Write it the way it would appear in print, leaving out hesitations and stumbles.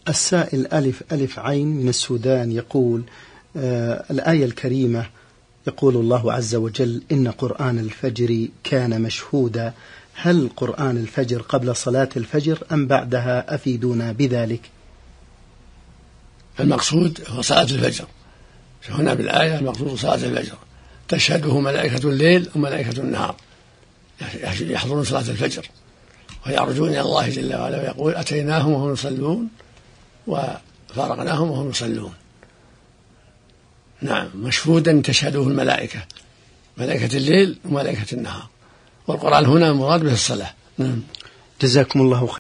السائل ألف عين من السودان يقول الآية الكريمة يقول الله عز وجل إن قرآن الفجر كان مشهودا، هل قرآن الفجر قبل صلاة الفجر أم بعدها؟ أفيدونا بذلك. المقصود هو صلاة الفجر، هنا بالآية المقصود صلاة الفجر تشهده ملائكة الليل وملائكة النهار، يحضرون صلاة الفجر ويعرجون إلى الله جل وعلا ويقول أتيناهم وهم يصلون وفارقناهم وهم يصلون. نعم، مشهودا تشهده الملائكة، ملائكة الليل وملائكة النهار، والقرآن هنا مراد به الصلاة. جزاكم الله خير.